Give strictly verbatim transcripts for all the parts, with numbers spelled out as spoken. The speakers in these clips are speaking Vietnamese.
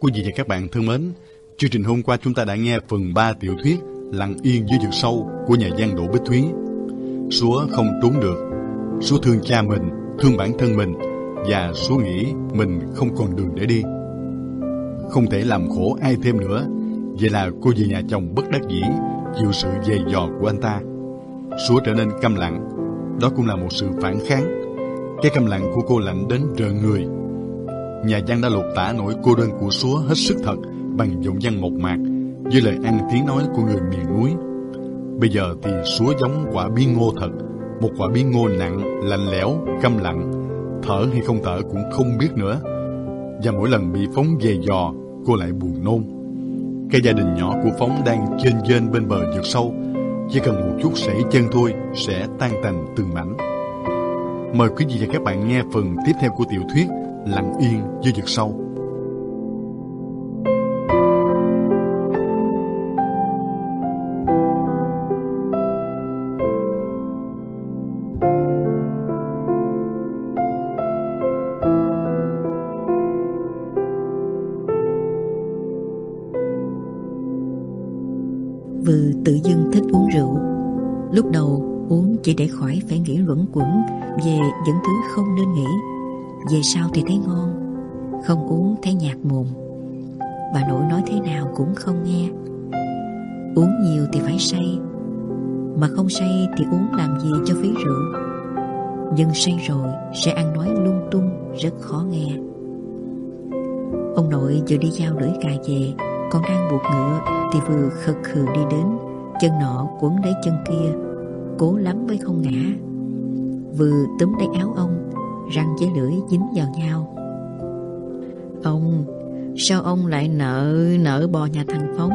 Quý vị và các bạn thân mến, chương trình hôm qua chúng ta đã nghe phần ba tiểu thuyết Lặng yên dưới vực sâu của nhà văn Đỗ Bích Thúy. Súa không trốn được. Súa thương cha mình, thương bản thân mình, và Súa nghĩ mình không còn đường để đi. Không thể làm khổ ai thêm nữa. Vậy là cô về nhà chồng bất đắc dĩ, chịu sự dày dò của anh ta. Súa trở nên câm lặng. Đó cũng là một sự phản kháng. Cái câm lặng của cô lạnh đến rợn người. Nhà văn đã lột tả nỗi cô đơn của Súa hết sức thật bằng giọng văn mộc mạc với lời ăn tiếng nói của người miền núi. Bây giờ thì Súa giống quả bí ngô thật, một quả bí ngô nặng, lạnh lẽo, câm lặng, thở hay không thở cũng không biết nữa. Và mỗi lần bị Phóng dày dò, cô lại buồn nôn. Cái gia đình nhỏ của Phóng đang chênh vênh bên bờ vực sâu, chỉ cần một chút sẩy chân thôi sẽ tan tành từng mảnh. Mời quý vị và các bạn nghe phần tiếp theo của tiểu thuyết Lặng yên dưới vực sâu. Vừ tự dưng thích uống rượu. Lúc đầu uống chỉ để khỏi phải nghĩ luẩn quẩn về những thứ không nên nghĩ. Về sau thì thấy ngon, không uống thấy nhạt mồm. Bà nội nói thế nào cũng không nghe. Uống nhiều thì phải say, mà không say thì uống làm gì cho phí rượu. Nhưng say rồi sẽ ăn nói lung tung, rất khó nghe. Ông nội vừa đi giao lưỡi cài về, còn đang buộc ngựa thì vừa khật khừ đi đến, chân nọ quấn lấy chân kia, cố lắm mới không ngã. Vừa túm lấy áo ông, răng với lưỡi dính vào nhau. Ông, sao ông lại nợ nợ bò nhà thằng Phóng?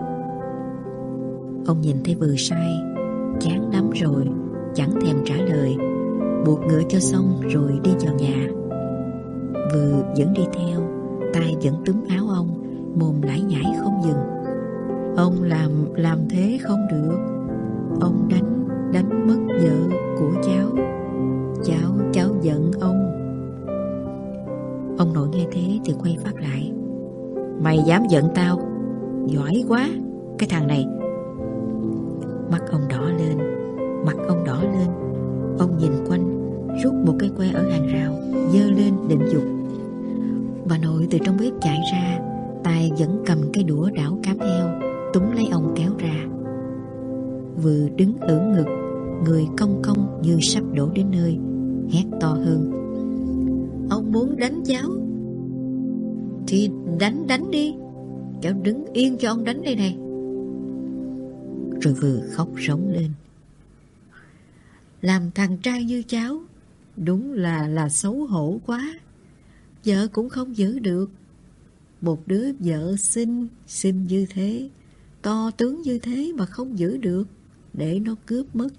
Ông nhìn thấy vừa say, chán lắm rồi, chẳng thèm trả lời, buộc ngựa cho xong rồi đi vào nhà. Vừa vẫn đi theo, tay vẫn túm áo ông, mồm lải nhải không dừng. Ông làm làm thế không được. Ông đánh đánh mất vợ của cháu. Cháu cháu giận ông. Ông nội nghe thế thì quay phát lại. Mày dám giận tao? Giỏi quá, cái thằng này. Mắt ông đỏ lên, mặt ông đỏ lên. Ông nhìn quanh, rút một cái que ở hàng rào, giơ lên định giục. Bà nội từ trong bếp chạy ra, tay vẫn cầm cái đũa đảo cám heo, túm lấy ông kéo ra. Vừa đứng ưỡn ngực, người cong cong như sắp đổ đến nơi, hét to hơn. Ông muốn đánh cháu thì đánh đánh đi, cháu đứng yên cho ông đánh đây này. Rồi vừa khóc rống lên. Làm thằng trai như cháu đúng là là xấu hổ quá. Vợ cũng không giữ được. Một đứa vợ xinh xinh như thế, to tướng như thế mà không giữ được, để nó cướp mất.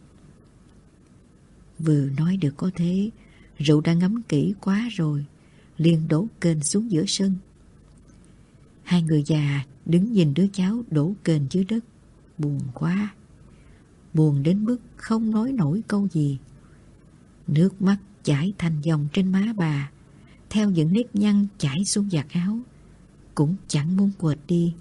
Vừa nói được có thế, rượu đã ngấm kỹ quá rồi, liền đổ kềnh xuống giữa sân. Hai người già đứng nhìn đứa cháu đổ kềnh dưới đất, buồn quá. Buồn đến mức không nói nổi câu gì. Nước mắt chảy thành dòng trên má bà, theo những nếp nhăn chảy xuống vạt áo, cũng chẳng muốn quệt đi.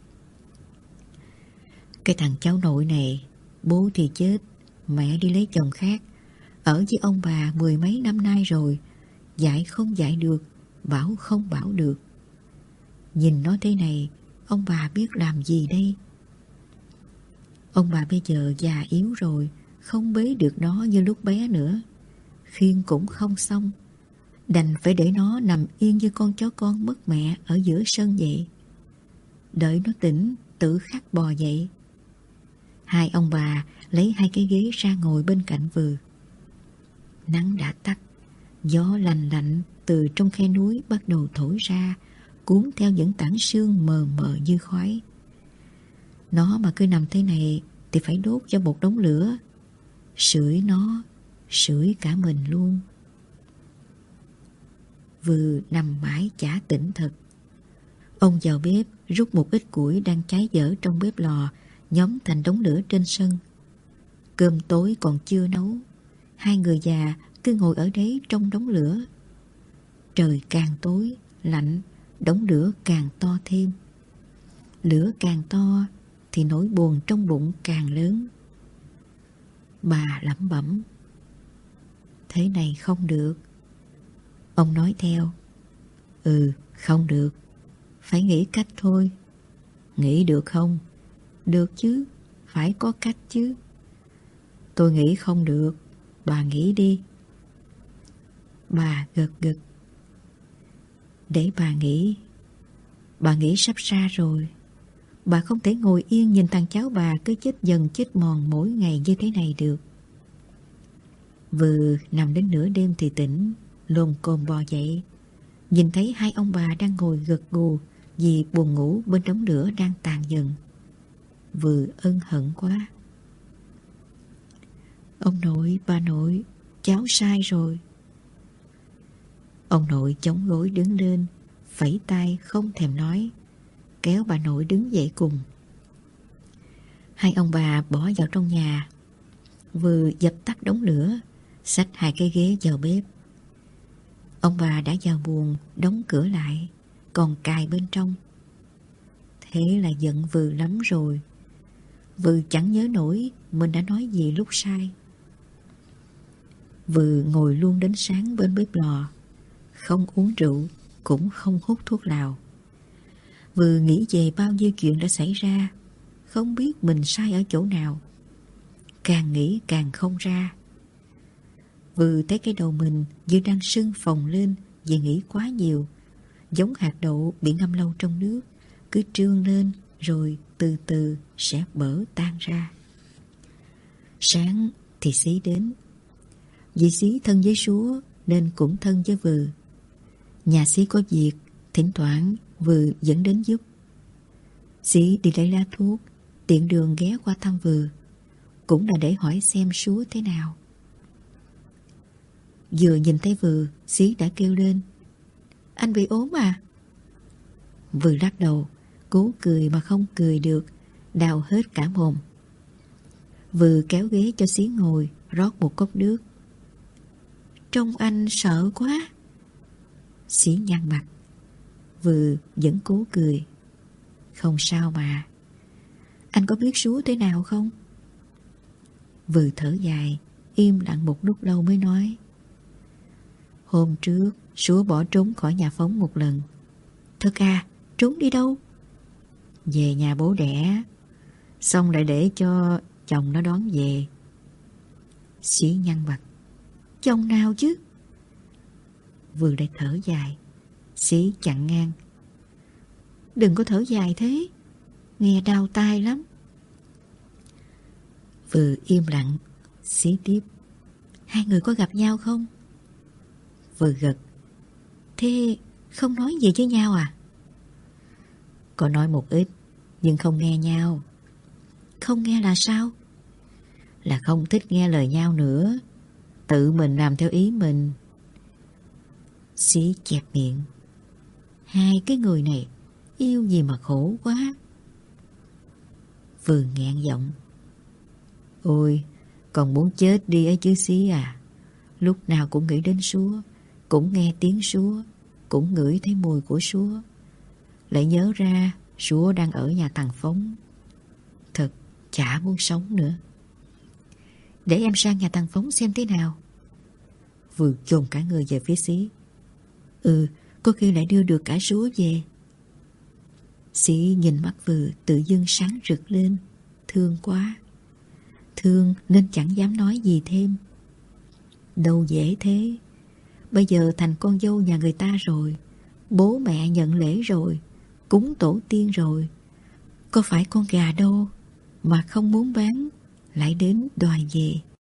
Cái thằng cháu nội này, bố thì chết, mẹ đi lấy chồng khác, ở với ông bà mười mấy năm nay rồi, dạy không dạy được, bảo không bảo được. Nhìn nó thế này, ông bà biết làm gì đây? Ông bà bây giờ già yếu rồi, không bế được nó như lúc bé nữa, khiêng cũng không xong, đành phải để nó nằm yên như con chó con mất mẹ ở giữa sân vậy. Đợi nó tỉnh, tự khắc bò dậy. Hai ông bà lấy hai cái ghế ra ngồi bên cạnh vừ. Nắng đã tắt, gió lành lạnh từ trong khe núi bắt đầu thổi ra, cuốn theo những tảng sương mờ mờ như khói. Nó mà cứ nằm thế này thì phải đốt cho một đống lửa, sưởi nó, sưởi cả mình luôn. Vừ nằm mãi chả tỉnh thật. Ông vào bếp rút một ít củi đang cháy dở trong bếp lò, nhóm thành đống lửa trên sân. Cơm tối còn chưa nấu, hai người già cứ ngồi ở đấy trong đống lửa. Trời càng tối, lạnh, đống lửa càng to thêm. Lửa càng to thì nỗi buồn trong bụng càng lớn. Bà lẩm bẩm: thế này không được. Ông nói theo: ừ, không được, phải nghĩ cách thôi. Nghĩ được không? Được chứ, phải có cách chứ. Tôi nghĩ không được, bà nghĩ đi. Bà gật gật. Để bà nghĩ. Bà nghĩ sắp ra rồi. Bà không thể ngồi yên nhìn thằng cháu bà cứ chết dần chết mòn mỗi ngày như thế này được. Vừa nằm đến nửa đêm thì tỉnh, lồm cồm bò dậy, nhìn thấy hai ông bà đang ngồi gật gù vì buồn ngủ bên đống lửa đang tàn dần. Vừa ân hận quá. Ông nội, bà nội, cháu sai rồi. Ông nội chống gối đứng lên, phẩy tay không thèm nói, kéo bà nội đứng dậy cùng. Hai ông bà bỏ vào trong nhà, vừa dập tắt đống lửa, xách hai cái ghế vào bếp. Ông bà đã vào buồng, đóng cửa lại, còn cài bên trong. Thế là giận Vừ lắm rồi. Vừ chẳng nhớ nổi mình đã nói gì lúc sai. Vừ ngồi luôn đến sáng bên bếp lò, không uống rượu, cũng không hút thuốc lào. Vừ nghĩ về bao nhiêu chuyện đã xảy ra, không biết mình sai ở chỗ nào. Càng nghĩ càng không ra. Vừ thấy cái đầu mình như đang sưng phồng lên vì nghĩ quá nhiều, giống hạt đậu bị ngâm lâu trong nước, cứ trương lên rồi từ từ sẽ bở tan ra. Sáng thì Xí đến. Vì Xí thân với Súa nên cũng thân với Vừ. Nhà Xí có việc, thỉnh thoảng Vừ dẫn đến giúp. Xí đi lấy lá thuốc, tiện đường ghé qua thăm Vừ, cũng là để hỏi xem Súa thế nào. Vừa nhìn thấy Vừ, Xí đã kêu lên: anh bị ốm à? Vừ lắc đầu, cố cười mà không cười được, đau hết cả mồm. Vừ kéo ghế cho Xí ngồi, rót một cốc nước. Trông anh sợ quá. Xí nhăn mặt. Vừ vẫn cố cười. Không sao mà. Anh có biết Súa thế nào không? Vừ thở dài, im lặng một lúc lâu mới nói: hôm trước Súa bỏ trốn khỏi nhà Phóng một lần. Thật à? Trốn đi đâu? Về nhà bố đẻ, xong lại để cho chồng nó đón về. Xí nhăn mặt. Chồng nào chứ? Vừa lại thở dài. Xí chặn ngang. Đừng có thở dài thế, nghe đau tai lắm. Vừa im lặng. Xí tiếp. Hai người có gặp nhau không? Vừa gật. Thế không nói gì với nhau à? Có nói một ít, nhưng không nghe nhau. Không nghe là sao? Là không thích nghe lời nhau nữa, tự mình làm theo ý mình. Xí chẹp miệng. Hai cái người này yêu gì mà khổ quá. Vừa nghẹn giọng. Ôi, còn muốn chết đi ấy chứ Xí à. Lúc nào cũng nghĩ đến Súa, cũng nghe tiếng Súa, cũng ngửi thấy mùi của Súa, lại nhớ ra Súa đang ở nhà thằng Phóng. Thật chả muốn sống nữa. Để em sang nhà thằng Phóng xem thế nào. Vừa chồn cả người về phía Xí. Ừ, có khi lại đưa được cả Súa về. Xí nhìn mắt Vừa tự dưng sáng rực lên. Thương quá. Thương nên chẳng dám nói gì thêm. Đâu dễ thế. Bây giờ thành con dâu nhà người ta rồi, bố mẹ nhận lễ rồi, cúng tổ tiên rồi, có phải con gà đâu mà không muốn bán lại đến đòi về.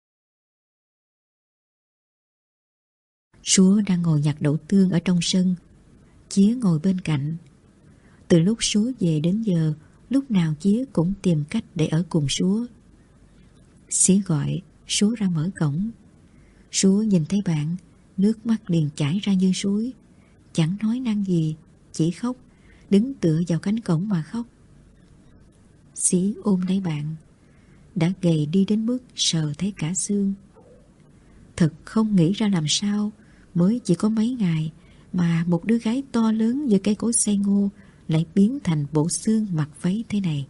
Súa đang ngồi nhặt đậu tương ở trong sân, Chía ngồi bên cạnh. Từ lúc Súa về đến giờ, lúc nào Chía cũng tìm cách để ở cùng Súa. Xí gọi, Súa ra mở cổng. Súa nhìn thấy bạn, nước mắt liền chảy ra như suối. Chẳng nói năng gì, chỉ khóc, đứng tựa vào cánh cổng mà khóc. Xí ôm lấy bạn, đã gầy đi đến mức sờ thấy cả xương. Thật không nghĩ ra làm sao mới chỉ có mấy ngày mà một đứa gái to lớn như cây cối xay ngô lại biến thành bộ xương mặc váy thế này.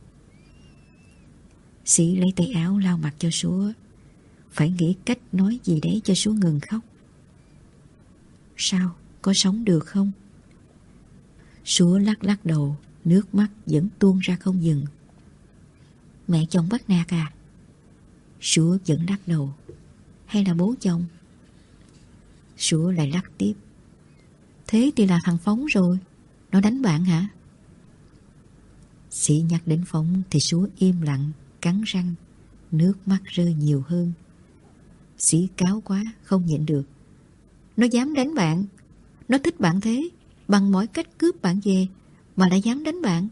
Sĩ lấy tay áo lau mặt cho Súa, phải nghĩ cách nói gì đấy cho Súa ngừng khóc. Sao, có sống được không? Súa lắc lắc đầu, nước mắt vẫn tuôn ra không dừng. Mẹ chồng bắt nạt à? Súa vẫn lắc đầu. Hay là bố chồng? Súa lại lắc tiếp. Thế thì là thằng Phóng rồi. Nó đánh bạn hả? Sĩ nhắc đến Phóng thì Súa im lặng, cắn răng, nước mắt rơi nhiều hơn. Sĩ cáu quá, không nhịn được. Nó dám đánh bạn. Nó thích bạn thế, bằng mọi cách cướp bạn về, mà lại dám đánh bạn.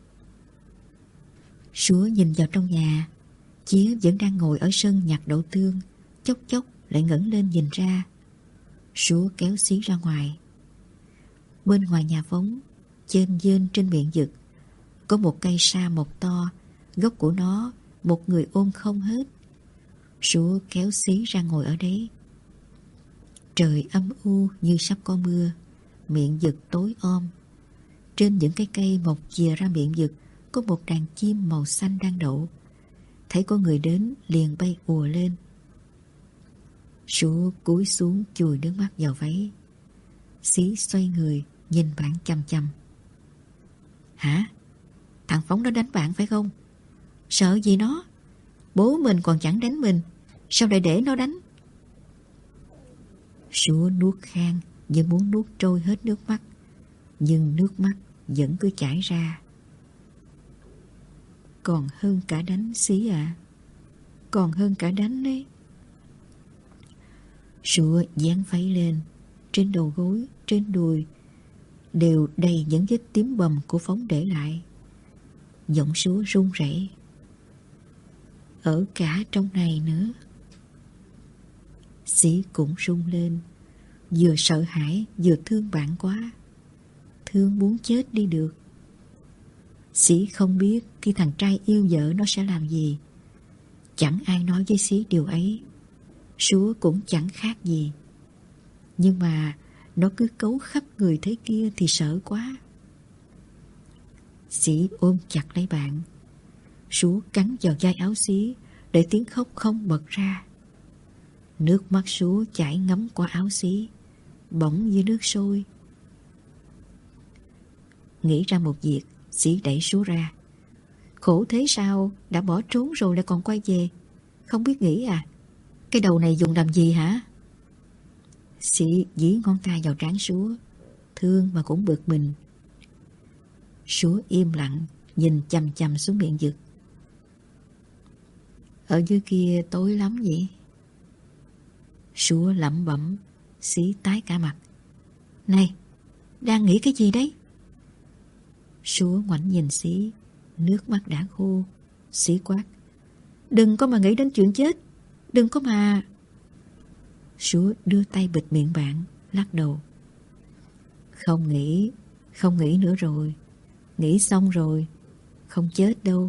Súa nhìn vào trong nhà. Chía vẫn đang ngồi ở sân nhặt đậu tương, chốc chốc lại ngẩng lên nhìn ra. Súa kéo Xí ra ngoài. Bên ngoài nhà Phóng, chênh vênh trên miệng vực, có một cây sa mộc to, gốc của nó một người ôm không hết. Súa kéo Xí ra ngồi ở đấy. Trời âm u như sắp có mưa, miệng vực tối om. Trên những cái cây mọc chìa ra miệng vực có một đàn chim màu xanh đang đậu. Thấy có người đến liền bay ùa lên. Súa cúi xuống chùi nước mắt vào váy. Xí xoay người nhìn bạn chằm chằm. Hả? Thằng Phóng nó đánh bạn phải không? Sợ gì nó? Bố mình còn chẳng đánh mình, sao lại để nó đánh? Súa nuốt khan như muốn nuốt trôi hết nước mắt, nhưng nước mắt vẫn cứ chảy ra. Còn hơn cả đánh, Xí à. Còn hơn cả đánh đấy. Súa dán váy lên. Trên đầu gối, trên đùi đều đầy những vết tím bầm của Phóng để lại. Giọng Súa run rẩy. Ở cả trong này nữa. Xí cũng run lên, vừa sợ hãi vừa thương bạn quá. Thương muốn chết đi được. Xí không biết khi thằng trai yêu vợ nó sẽ làm gì. Chẳng ai nói với Xí điều ấy. Súa cũng chẳng khác gì. Nhưng mà nó cứ cấu khắp người thế kia thì sợ quá. Xí ôm chặt lấy bạn. Súa cắn vào vai áo Xí để tiếng khóc không bật ra. Nước mắt Súa chảy ngấm qua áo Xí, bỗng như nước sôi. Nghĩ ra một việc, Xí đẩy Súa ra. Khổ thế sao, đã bỏ trốn rồi lại còn quay về. Không biết nghĩ à? Cái đầu này dùng làm gì hả? Xí dí ngón tay vào trán Súa, thương mà cũng bực mình. Súa im lặng, nhìn chằm chằm xuống miệng vực. Ở dưới kia tối lắm vậy? Súa lẩm bẩm. Xí tái cả mặt. Này, đang nghĩ cái gì đấy? Súa ngoảnh nhìn Xí, nước mắt đã khô. Xí quát. Đừng có mà nghĩ đến chuyện chết. Đừng có mà... Súa đưa tay bịt miệng bạn, lắc đầu. Không nghĩ, không nghĩ nữa rồi. Nghĩ xong rồi, không chết đâu.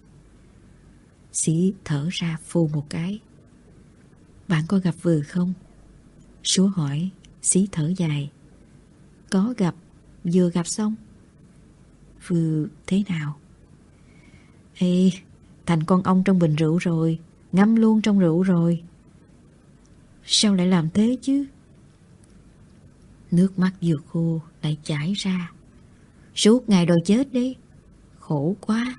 Xí thở ra phù một cái. Bạn có gặp Vừ không? Súa hỏi. Xí thở dài. Có gặp, vừa gặp xong. Vừ thế nào? Ê, thành con ong trong bình rượu rồi, ngâm luôn trong rượu rồi. Sao lại làm thế chứ? Nước mắt vừa khô lại chảy ra. Suốt ngày đòi chết đấy. Khổ quá.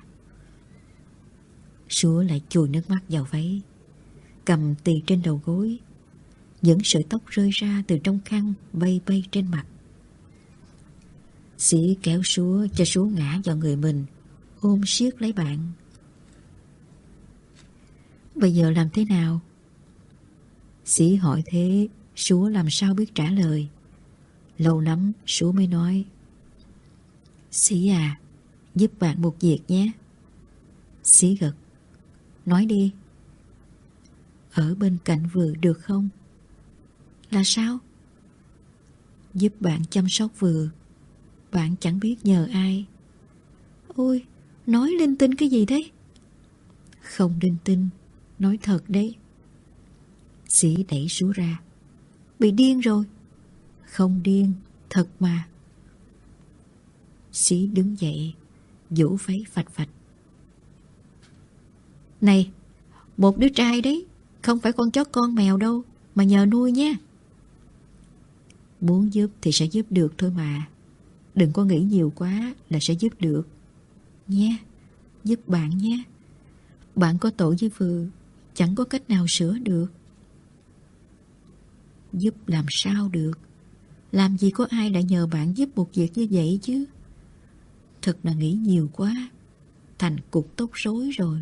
Súa lại chùi nước mắt vào váy, cầm tì trên đầu gối. Những sợi tóc rơi ra từ trong khăn bay bay trên mặt. Xí kéo Súa cho Súa ngã vào người mình, ôm siết lấy bạn. Bây giờ làm thế nào? Xí hỏi thế, Súa làm sao biết trả lời. Lâu lắm Súa mới nói. Xí à, giúp bạn một việc nhé. Xí gật. Nói đi. Ở bên cạnh Vừ được không? Là sao? Giúp bạn chăm sóc Vừ. Bạn chẳng biết nhờ ai. Ôi, nói linh tinh cái gì đấy? Không linh tinh, nói thật đấy. Xí đẩy Súa ra. Bị điên rồi. Không điên, Thật mà. Xí đứng dậy, vỗ váy phạch phạch. Này, một đứa trai đấy, không phải con chó con mèo đâu, mà nhờ nuôi nha. Muốn giúp thì sẽ giúp được thôi mà. Đừng có nghĩ nhiều quá là sẽ giúp được. Nha, giúp bạn nha. Bạn có tội với Vừa, chẳng có cách nào sửa được. Giúp làm sao được? Làm gì có ai đã nhờ bạn giúp một việc như vậy chứ. Thật là nghĩ nhiều quá, thành cục tóc rối rồi.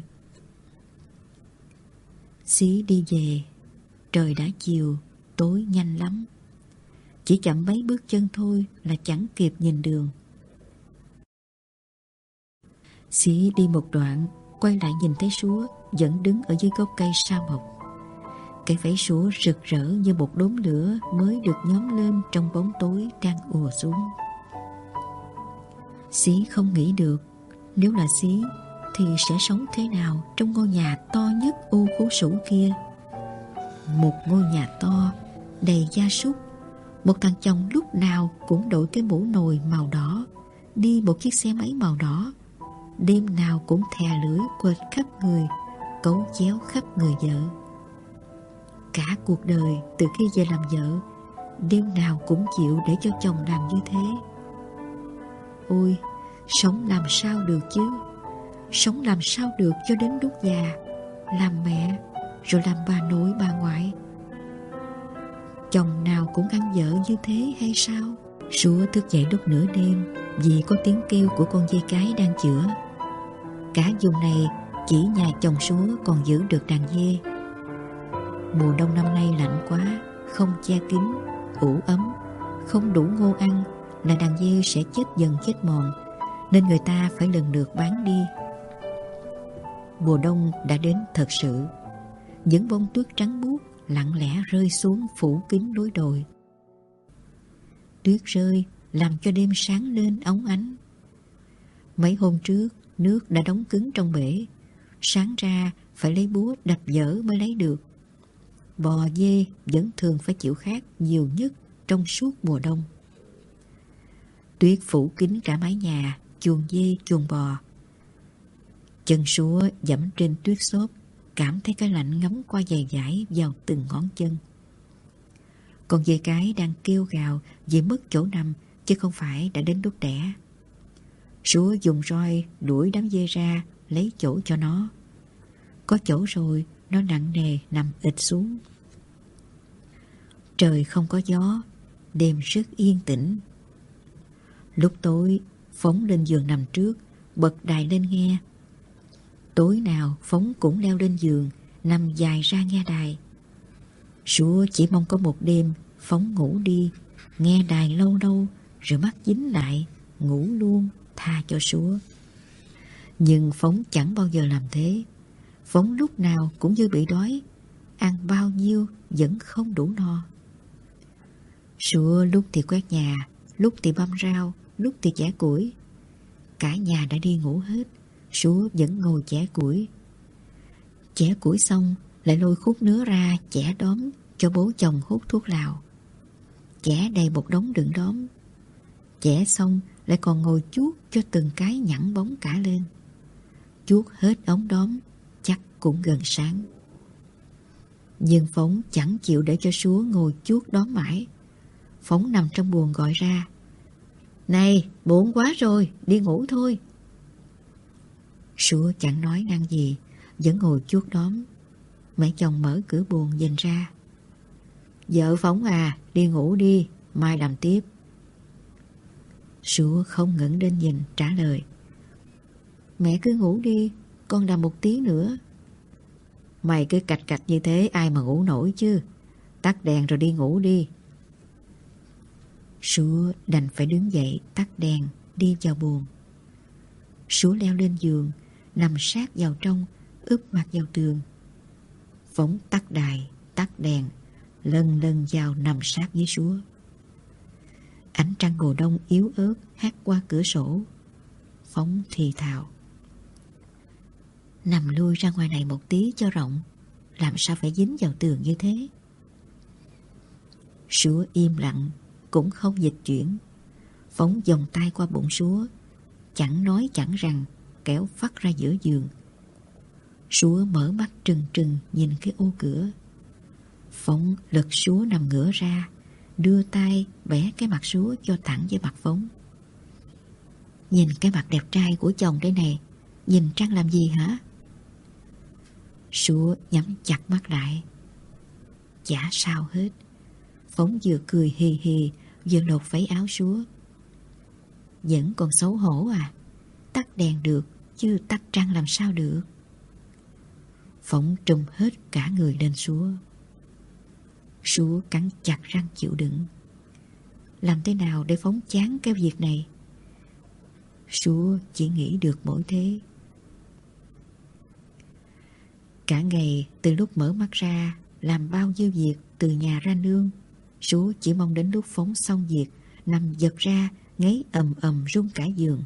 Xí đi về. Trời đã chiều, tối nhanh lắm. Chỉ chậm mấy bước chân thôi là chẳng kịp nhìn đường. Xí đi một đoạn, quay lại nhìn thấy Súa vẫn đứng ở dưới gốc cây sa mộc. Cái váy Súa rực rỡ như một đốm lửa mới được nhóm lên trong bóng tối đang ùa xuống. Xí không nghĩ được, nếu là Xí thì sẽ sống thế nào trong ngôi nhà to nhất ô khố sủ kia. Một ngôi nhà to, đầy gia súc. Một thằng chồng lúc nào cũng đội cái mũ nồi màu đỏ, đi một chiếc xe máy màu đỏ, đêm nào cũng thè lưỡi quệt khắp người, cấu chéo khắp người vợ. Cả cuộc đời từ khi về làm vợ, đêm nào cũng chịu để cho chồng làm như thế. Ôi, sống làm sao được chứ? Sống làm sao được cho đến lúc già, làm mẹ, rồi làm bà nội bà ngoại. Chồng nào cũng ăn vợ như thế hay sao? Súa thức dậy lúc nửa đêm vì có tiếng kêu của con dê cái đang chữa. Cả vùng này chỉ nhà chồng Súa còn giữ được đàn dê. Mùa đông năm nay lạnh quá, không che kín, ủ ấm, không đủ ngô ăn là đàn dê sẽ chết dần chết mòn, nên người ta phải lần lượt bán đi. Mùa đông đã đến thật sự. Những bông tuyết trắng buốt lặng lẽ rơi xuống phủ kín núi đồi. Tuyết rơi làm cho đêm sáng lên óng ánh. Mấy hôm trước nước đã đóng cứng trong bể, sáng ra phải lấy búa đập dở mới lấy được. Bò dê vẫn thường phải chịu khát nhiều nhất trong suốt mùa đông. Tuyết phủ kín cả mái nhà, chuồng dê, chuồng bò. Chân Súa dẫm trên tuyết xốp, cảm thấy cái lạnh ngấm qua dày dãi vào từng ngón chân. Con dê cái đang kêu gào vì mất chỗ nằm, chứ không phải đã đến lúc đẻ. Súa dùng roi đuổi đám dê ra, lấy chỗ cho nó. Có chỗ rồi, nó nặng nề nằm ịt xuống. Trời không có gió, đêm rất yên tĩnh. Lúc tối, Phóng lên giường nằm trước, bật đài lên nghe. Tối nào Phóng cũng leo lên giường, nằm dài ra nghe đài. Súa chỉ mong có một đêm Phóng ngủ đi, nghe đài lâu lâu, rồi mắt dính lại, ngủ luôn, tha cho Súa. Nhưng Phóng chẳng bao giờ làm thế. Phóng lúc nào cũng như bị đói, ăn bao nhiêu vẫn không đủ no. Súa lúc thì quét nhà, lúc thì băm rau, lúc thì chẻ củi. Cả nhà đã đi ngủ hết, Súa vẫn ngồi chẻ củi. Chẻ củi xong lại lôi khúc nứa ra chẻ đóm cho bố chồng hút thuốc lào. Chẻ đầy một đống đựng đóm. Chẻ xong lại còn ngồi chuốt cho từng cái nhẵn bóng cả lên. Chuốt hết ống đóm chắc cũng gần sáng. Nhưng Phóng chẳng chịu để cho Súa ngồi chuốt đóm mãi. Phóng nằm trong buồng gọi ra: "Này, buồn quá rồi, đi ngủ thôi." Súa chẳng nói năng gì, vẫn ngồi chuốt đóm. Mẹ chồng mở cửa buồng nhìn ra: "Vợ Phóng à, đi ngủ đi, mai làm tiếp." Súa không ngẩng lên nhìn, trả lời: "Mẹ cứ ngủ đi, con làm một tí nữa." "Mày cứ cạch cạch như thế ai mà ngủ nổi chứ. Tắt đèn rồi đi ngủ đi." Súa đành phải đứng dậy tắt đèn, đi vào buồng. Súa leo lên giường, nằm sát vào trong, úp mặt vào tường. Phóng tắt đài, tắt đèn, lần lần vào nằm sát với Súa. Ánh trăng mùa đông yếu ớt hắt qua cửa sổ. Phóng thì thào: "Nằm lui ra ngoài này một tí cho rộng, làm sao phải dính vào tường như thế." Súa im lặng, cũng không dịch chuyển. Phóng vòng tay qua bụng Súa, chẳng nói chẳng rằng, kéo phắt ra giữa giường. Súa mở mắt trừng trừng nhìn cái ô cửa. Phóng lật Súa nằm ngửa ra, đưa tay bẻ cái mặt Súa cho thẳng với mặt Phóng. Nhìn cái mặt đẹp trai của chồng đây này, nhìn Trăng làm gì hả? Súa nhắm chặt mắt lại. Chả sao hết. Phóng vừa cười hì hì, vừa lột váy áo Súa. Vẫn còn xấu hổ à? Tắt đèn được, chứ tắt Trăng làm sao được? Phóng trùm hết cả người lên Súa. Súa cắn chặt răng chịu đựng. Làm thế nào để Phóng chán cái việc này? Súa chỉ nghĩ được mỗi thế. Cả ngày từ lúc mở mắt ra, làm bao nhiêu việc từ nhà ra nương, Súa chỉ mong đến lúc Phóng xong việc, nằm giật ra, ngáy ầm ầm rung cả giường.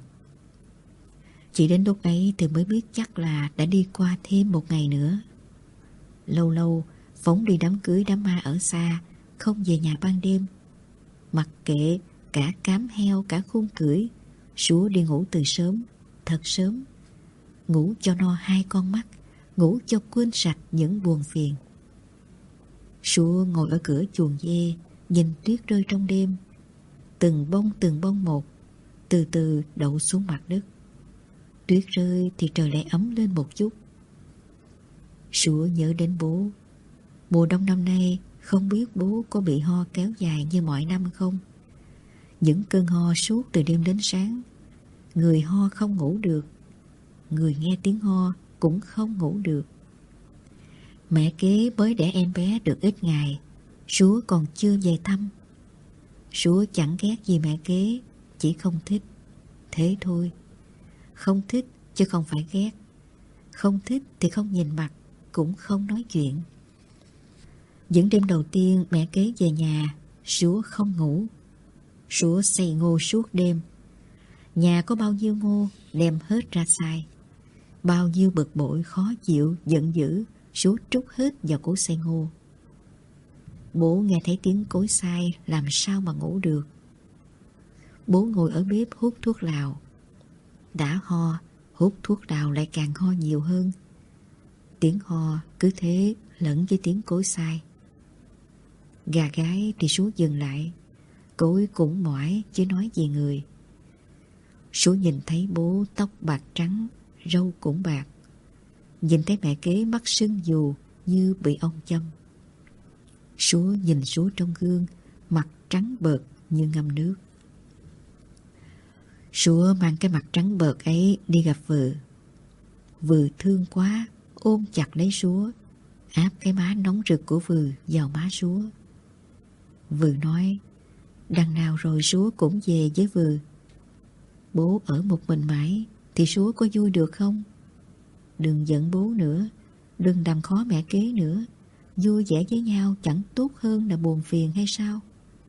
Chỉ đến lúc ấy thì mới biết chắc là đã đi qua thêm một ngày nữa. Lâu lâu Phóng đi đám cưới đám ma ở xa, không về nhà ban đêm. Mặc kệ cả cám heo cả khung cưỡi, Súa đi ngủ từ sớm, thật sớm. Ngủ cho no hai con mắt, ngủ cho quên sạch những buồn phiền. Súa ngồi ở cửa chuồng dê, nhìn tuyết rơi trong đêm. Từng bông từng bông một, từ từ đậu xuống mặt đất. Tuyết rơi thì trời lại ấm lên một chút. Súa nhớ đến bố. Mùa đông năm nay không biết bố có bị ho kéo dài như mọi năm không? Những cơn ho suốt từ đêm đến sáng. Người ho không ngủ được, người nghe tiếng ho cũng không ngủ được. Mẹ kế mới đẻ em bé được ít ngày, Súa còn chưa về thăm. Súa chẳng ghét gì mẹ kế, chỉ không thích. Thế thôi. Không thích chứ không phải ghét. Không thích thì không nhìn mặt, cũng không nói chuyện. Những đêm đầu tiên mẹ kế về nhà, Súa không ngủ. Súa xay ngô suốt đêm. Nhà có bao nhiêu ngô đem hết ra xay. Bao nhiêu bực bội, khó chịu, giận dữ, Súa trút hết vào cối xay ngô. Bố nghe thấy tiếng cối xay làm sao mà ngủ được. Bố ngồi ở bếp hút thuốc lào. Đã ho, hút thuốc lào lại càng ho nhiều hơn. Tiếng ho cứ thế lẫn với tiếng cối xay. Gà gái thì Súa dừng lại. Cối cũng mỏi chứ nói gì người. Súa nhìn thấy bố tóc bạc trắng, râu cũng bạc. Nhìn thấy mẹ kế mắt sưng dù như bị ong châm. Súa nhìn Súa trong gương, mặt trắng bợt như ngâm nước. Súa mang cái mặt trắng bợt ấy đi gặp Vừ. Vừ thương quá, ôm chặt lấy Súa, áp cái má nóng rực của Vừ vào má Súa. Vừ nói, đằng nào rồi Súa cũng về với Vừ. Bố ở một mình mãi thì Súa có vui được không? Đừng giận bố nữa, đừng làm khó mẹ kế nữa. Vui vẻ với nhau chẳng tốt hơn là buồn phiền hay sao?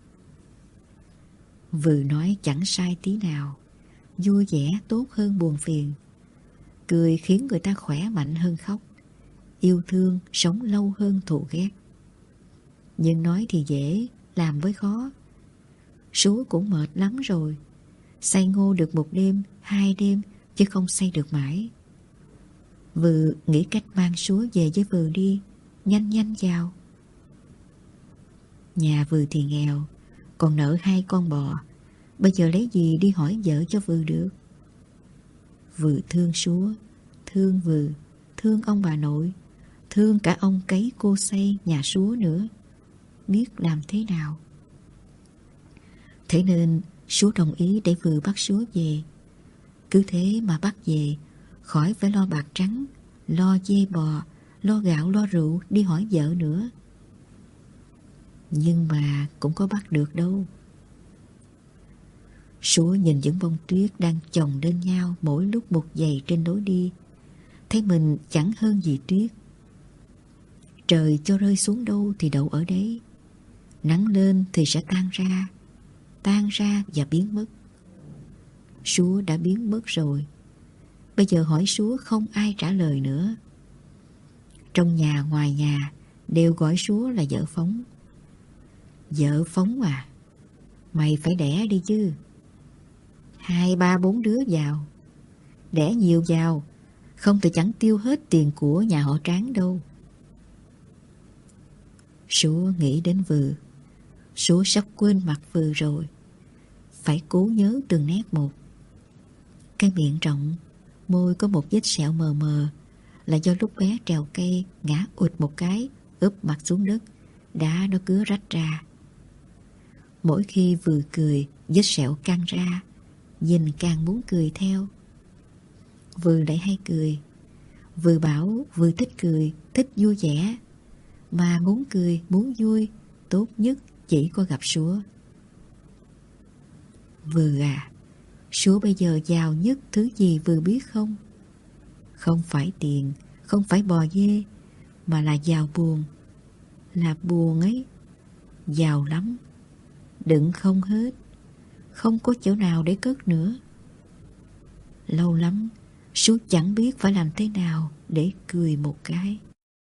Vừ nói chẳng sai tí nào. Vui vẻ tốt hơn buồn phiền. Cười khiến người ta khỏe mạnh hơn khóc. Yêu thương sống lâu hơn thù ghét. Nhưng nói thì dễ, làm với khó. Súa cũng mệt lắm rồi. Xay ngô được một đêm, hai đêm, chứ không xay được mãi. Vừ nghĩ cách mang Súa về với Vừ đi. Nhanh nhanh vào. Nhà Vừ thì nghèo, còn nợ hai con bò. Bây giờ lấy gì đi hỏi vợ cho Vừ được? Vừ thương Súa, thương Vừ, thương ông bà nội, thương cả ông cấy cô xây nhà Súa nữa. Biết làm thế nào? Thế nên Súa đồng ý để Vừ bắt Súa về. Cứ thế mà bắt về, khỏi phải lo bạc trắng, lo dê bò, lo gạo lo rượu đi hỏi vợ nữa. Nhưng mà cũng có bắt được đâu. Súa nhìn những bông tuyết đang chồng lên nhau mỗi lúc một dày trên lối đi, thấy mình chẳng hơn gì tuyết. Trời cho rơi xuống đâu thì đậu ở đấy. Nắng lên thì sẽ tan ra, tan ra và biến mất. Súa đã biến mất rồi. Bây giờ hỏi Súa không ai trả lời nữa. Trong nhà ngoài nhà đều gọi Súa là vợ Phóng. Vợ Phóng à? Mày phải đẻ đi chứ. Hai ba bốn đứa vào. Đẻ nhiều vào, không thì chẳng tiêu hết tiền của nhà họ Tráng đâu. Súa nghĩ đến Vừ. Súa sắp quên mặt Vừ rồi. Phải cố nhớ từng nét một. Cái miệng rộng, môi có một vết sẹo mờ mờ, là do lúc bé trèo cây ngã ụt một cái, úp mặt xuống đất, đá nó cứa rách ra. Mỗi khi Vừ cười, vết sẹo căng ra, nhìn càng muốn cười theo. Vừ lại hay cười. Vừ bảo Vừ thích cười, thích vui vẻ. Mà muốn cười, muốn vui, tốt nhất chỉ có gặp Súa. Vừ à, Súa bây giờ giàu nhất thứ gì Vừ biết không? Không phải tiền, không phải bò dê, mà là giàu buồn. Là buồn ấy. Giàu lắm. Đựng không hết. Không có chỗ nào để cất nữa. Lâu lắm, Súa chẳng biết phải làm thế nào để cười một cái.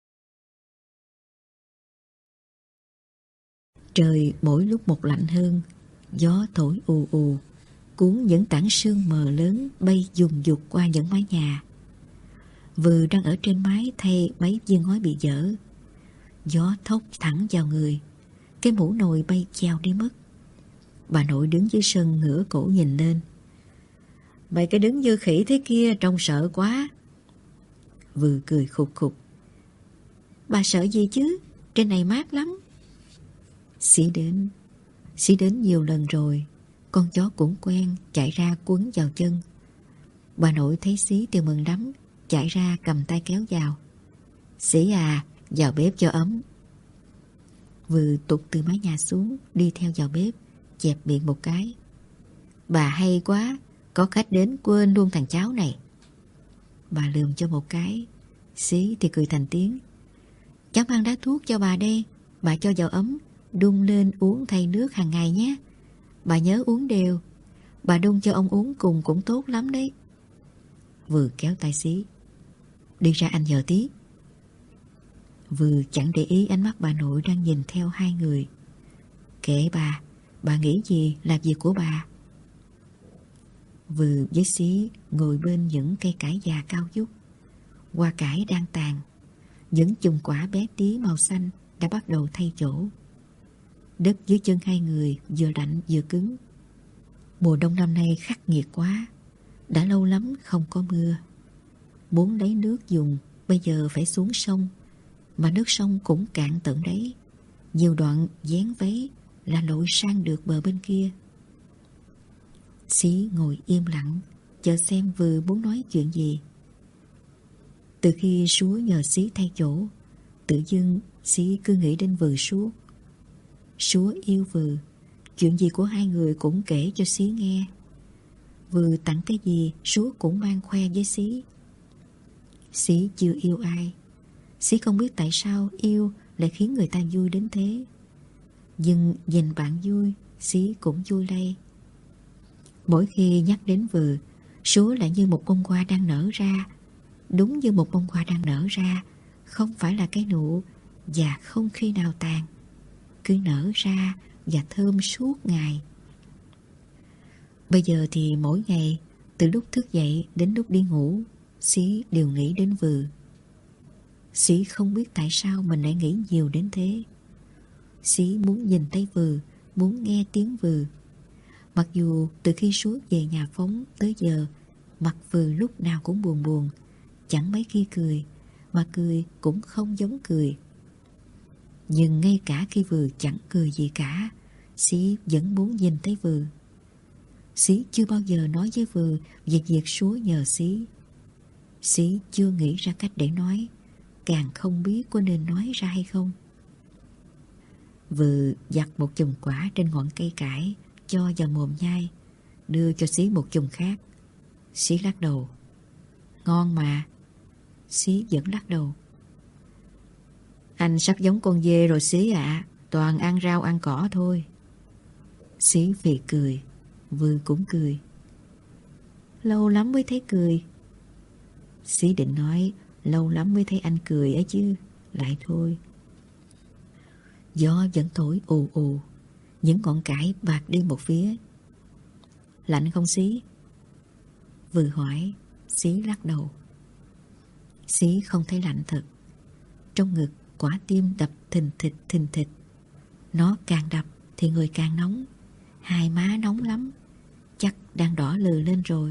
Trời mỗi lúc một lạnh hơn. Gió thổi ù ù, cuốn những tảng sương mờ lớn bay dùng dục qua những mái nhà. Vừ đang ở trên mái thay mấy viên ngói bị dở. Gió thốc thẳng vào người. Cái mũ nồi bay chèo đi mất. Bà nội đứng dưới sân ngửa cổ nhìn lên. Mày cái đứng như khỉ thế kia trông sợ quá. Vừ cười khục khục. Bà sợ gì chứ, trên này mát lắm. Xí đến. Xí đến nhiều lần rồi. Con chó cũng quen, chạy ra quấn vào chân. Bà nội thấy Xí thì mừng lắm, chạy ra cầm tay kéo vào. Xí à, vào bếp cho ấm. Vừ tụt từ mái nhà xuống, đi theo vào bếp, chẹp miệng một cái. Bà hay quá, có khách đến quên luôn thằng cháu này. Bà lườm cho một cái. Xí thì cười thành tiếng. Cháu mang đá thuốc cho bà đây, bà cho vào ấm, đun lên uống thay nước hàng ngày nhé. Bà nhớ uống đều. Bà đun cho ông uống cùng cũng tốt lắm đấy. Vừ kéo tay Xí. Đi ra anh nhờ tí. Vừ chẳng để ý ánh mắt bà nội đang nhìn theo hai người. Kệ bà, bà nghĩ gì là việc của bà. Vừ với Xí ngồi bên những cây cải già cao vút. Hoa cải đang tàn. Những chùm quả bé tí màu xanh đã bắt đầu thay chỗ. Đất dưới chân hai người vừa lạnh vừa cứng. Mùa đông năm nay khắc nghiệt quá. Đã lâu lắm không có mưa. Muốn lấy nước dùng, bây giờ phải xuống sông. Mà nước sông cũng cạn tận đấy. Nhiều đoạn vén váy là lội sang được bờ bên kia. Xí ngồi im lặng, chờ xem Vừ muốn nói chuyện gì. Từ khi Súa nhờ Xí thay chỗ, tự dưng Xí cứ nghĩ đến Vừ suốt. Súa yêu Vừ, chuyện gì của hai người cũng kể cho Xí nghe. Vừ tặng cái gì Súa cũng mang khoe với Xí. Xí chưa yêu ai. Xí không biết tại sao yêu lại khiến người ta vui đến thế. Nhưng nhìn bạn vui, Xí cũng vui lây. Mỗi khi nhắc đến Vừ, Súa lại như một bông hoa đang nở ra. Đúng như một bông hoa đang nở ra, không phải là cái nụ và không khi nào tàn. Cứ nở ra và thơm suốt ngày. Bây giờ thì mỗi ngày, từ lúc thức dậy đến lúc đi ngủ, Xí đều nghĩ đến Vừ. Xí không biết tại sao mình lại nghĩ nhiều đến thế. Xí muốn nhìn thấy Vừ, muốn nghe tiếng Vừ. Mặc dù từ khi Súa về nhà Phóng tới giờ, mặt Vừ lúc nào cũng buồn buồn, chẳng mấy khi cười, mà cười cũng không giống cười. Nhưng ngay cả khi Vừ chẳng cười gì cả, Xí vẫn muốn nhìn thấy Vừ. Xí chưa bao giờ nói với Vừ về việc Súa nhờ Xí. Xí chưa nghĩ ra cách để nói, càng không biết có nên nói ra hay không. Vừ giặt một chùm quả trên ngọn cây cải, cho vào mồm nhai, đưa cho Xí một chùm khác. Xí lắc đầu. Ngon mà. Xí vẫn lắc đầu. Anh sắp giống con dê rồi Xí ạ, à. Toàn ăn rau ăn cỏ thôi. Xí phì cười. Vừ cũng cười. Lâu lắm mới thấy cười. Xí định nói lâu lắm mới thấy anh cười ấy chứ. Lại thôi. Gió vẫn thổi ù ù. Những ngọn cải bạc đi một phía. Lạnh không Xí? Vừa hỏi, Xí lắc đầu. Xí không thấy lạnh thật. Trong ngực quả tim đập thình thịch thình thịch. Nó càng đập thì người càng nóng. Hai má nóng lắm, chắc đang đỏ lừ lên rồi.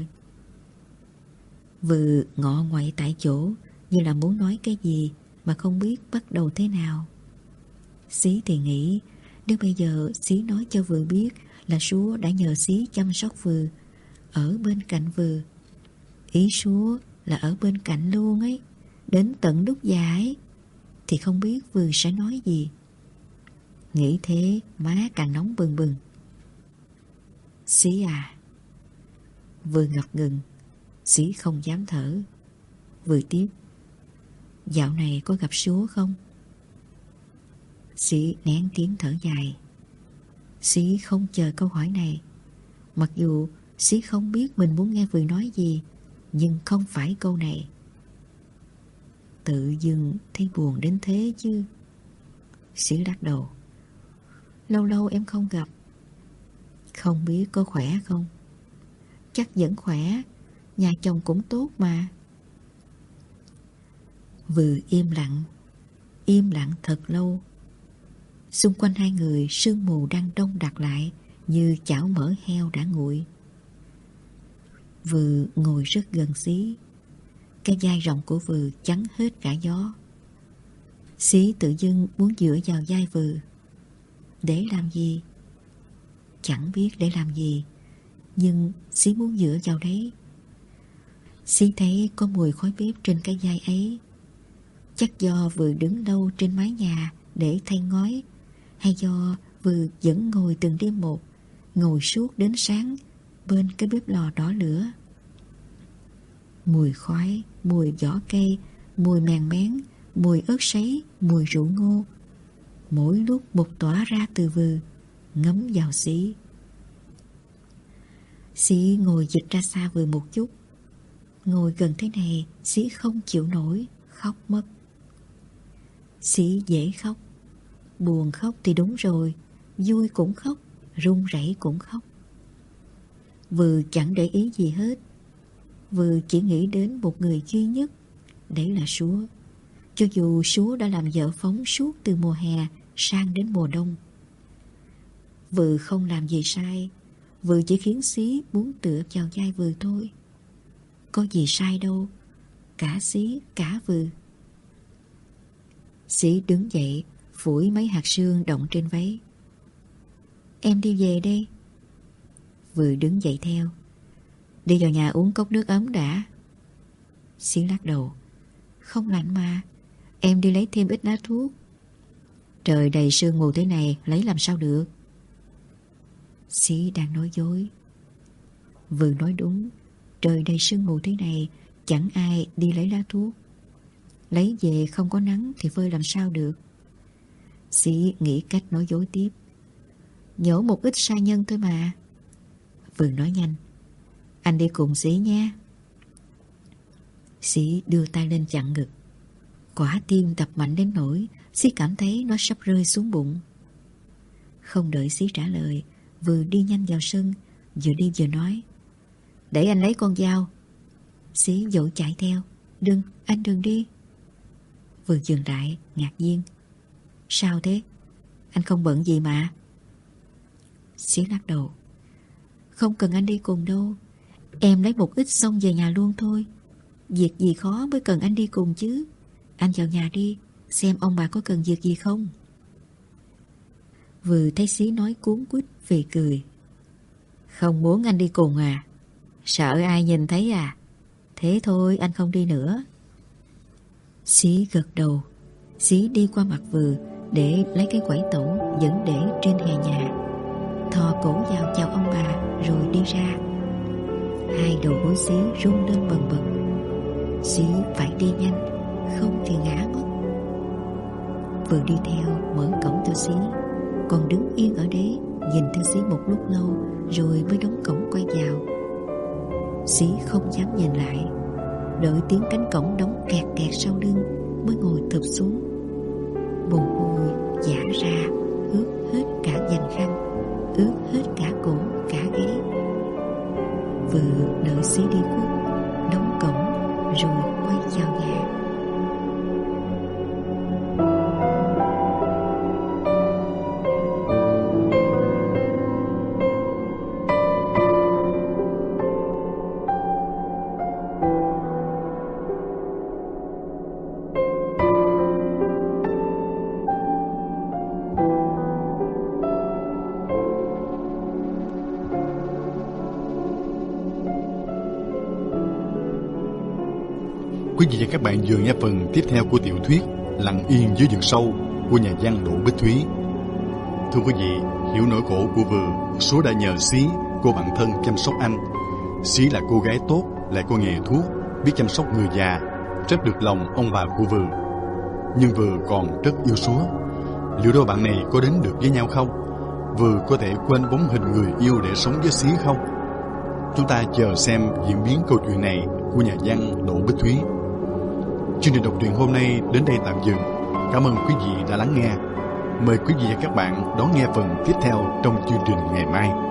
Vừa ngọ ngoại tại chỗ, như là muốn nói cái gì mà không biết bắt đầu thế nào. Xí thì nghĩ, nếu bây giờ Xí nói cho Vừa biết là Súa đã nhờ Xí chăm sóc Vừa, ở bên cạnh Vừa. Ý Súa là ở bên cạnh luôn ấy, đến tận lúc già ấy, thì không biết Vừa sẽ nói gì. Nghĩ thế má càng nóng bừng bừng. Xí à. Vừa ngập ngừng. Xí không dám thở. Vừa tiếp. Dạo này có gặp Súa không? Xí nén tiếng thở dài. Xí không chờ câu hỏi này. Mặc dù Xí không biết mình muốn nghe Vừa nói gì, nhưng không phải câu này. Tự dưng thấy buồn đến thế chứ. Xí lắc đầu. Lâu lâu em không gặp. Không biết có khỏe không? Chắc vẫn khỏe. Nhà chồng cũng tốt mà. Vừa im lặng. Im lặng thật lâu. Xung quanh hai người sương mù đang đông đặc lại, như chảo mỡ heo đã nguội. Vừa ngồi rất gần Xí. Cái vai rộng của Vừa chắn hết cả gió. Xí tự dưng muốn dựa vào vai Vừa. Để làm gì? Chẳng biết để làm gì, nhưng Xí muốn dựa vào đấy. Xí thấy có mùi khói bếp trên cái vai ấy. Chắc do Vừa đứng lâu trên mái nhà để thay ngói, hay do Vừa vẫn ngồi từng đêm một, ngồi suốt đến sáng bên cái bếp lò đỏ lửa. Mùi khói, mùi vỏ cây, mùi mèn mén, mùi ớt sấy, mùi rượu ngô, mỗi lúc một tỏa ra từ Vừa, ngấm vào Xí. Xí ngồi dịch ra xa Vừa một chút. Ngồi gần thế này, Xí không chịu nổi, khóc mất. Xí dễ khóc. Buồn khóc thì đúng rồi, vui cũng khóc, run rẩy cũng khóc. Vừa chẳng để ý gì hết. Vừa chỉ nghĩ đến một người duy nhất, đấy là Súa. Cho dù Súa đã làm vợ phóng suốt từ mùa hè sang đến mùa đông. Vừa không làm gì sai, Vừa chỉ khiến Xí muốn tựa vào vai Vừa thôi. Có gì sai đâu, cả Xí cả Vừa. Xí đứng dậy, phủi mấy hạt sương động trên váy. Em đi về đây. Vừa đứng dậy theo. Đi vào nhà uống cốc nước ấm đã. Xí lắc đầu. Không lạnh mà, em đi lấy thêm ít lá thuốc. Trời đầy sương mù thế này, lấy làm sao được? Xí đang nói dối. Vừa nói đúng. Trời đầy sương mù thế này, chẳng ai đi lấy lá thuốc. Lấy về không có nắng thì phơi làm sao được. Xí nghĩ cách nói dối tiếp. Nhổ một ít sa nhân thôi mà. Vừa nói nhanh. Anh đi cùng Xí nha. Xí đưa tay lên chặn ngực. Quả tim đập mạnh đến nỗi Xí cảm thấy nó sắp rơi xuống bụng. Không đợi Xí trả lời, Vừa đi nhanh vào sân, vừa đi vừa nói. Để anh lấy con dao. Xí vội chạy theo. Đừng, anh đừng đi. Vừa dừng lại, ngạc nhiên. Sao thế? Anh không bận gì mà. Xí lắc đầu. Không cần anh đi cùng đâu. Em lấy một ít xong về nhà luôn thôi. Việc gì khó mới cần anh đi cùng chứ. Anh vào nhà đi, xem ông bà có cần việc gì không. Vừa thấy Xí nói cuốn quýt vì cười. Không muốn anh đi cùng à? Sợ ai nhìn thấy à? Thế thôi anh không đi nữa. Xí gật đầu. Xí đi qua mặt Vừa để lấy cái quẩy tẩu vẫn để trên hè nhà, thò cổ vào chào ông bà rồi đi ra. Hai đầu gối Xí rung lên bần bật. Xí phải đi nhanh, không thì ngã mất. Vừa đi theo mở cổng cho Xí, còn đứng yên ở đấy nhìn theo Xí một lúc lâu rồi mới đóng cổng quay vào. Xí không dám nhìn lại, đợi tiếng cánh cổng đóng kẹt kẹt sau lưng mới ngồi thụp xuống. Mồ hôi giãn ra ướt hết cả vành khăn. ướt hết cả cổ cả ghế. Vừa đợi xí đi khuất, đóng cổng rồi quay vào nhà. Quý vị và các bạn vừa nghe phần tiếp theo của tiểu thuyết Lặng yên dưới vực sâu của nhà văn Đỗ Bích Thúy. Thưa quý vị, hiểu nỗi khổ của Vừ, Số đã nhờ Xí, cô bạn thân, chăm sóc anh. Xí là cô gái tốt, lại có nghề thuốc, biết chăm sóc người già, rất được lòng ông bà của Vừ. Nhưng Vừ còn rất yêu Súa. Liệu đôi bạn này có đến được với nhau không? Vừ có thể quên bóng hình người yêu để sống với Xí không? Chúng ta chờ xem diễn biến câu chuyện này của nhà văn Đỗ Bích Thúy. Chương trình đọc truyện hôm nay đến đây tạm dừng. Cảm ơn quý vị đã lắng nghe. Mời quý vị và các bạn đón nghe phần tiếp theo trong chương trình ngày mai.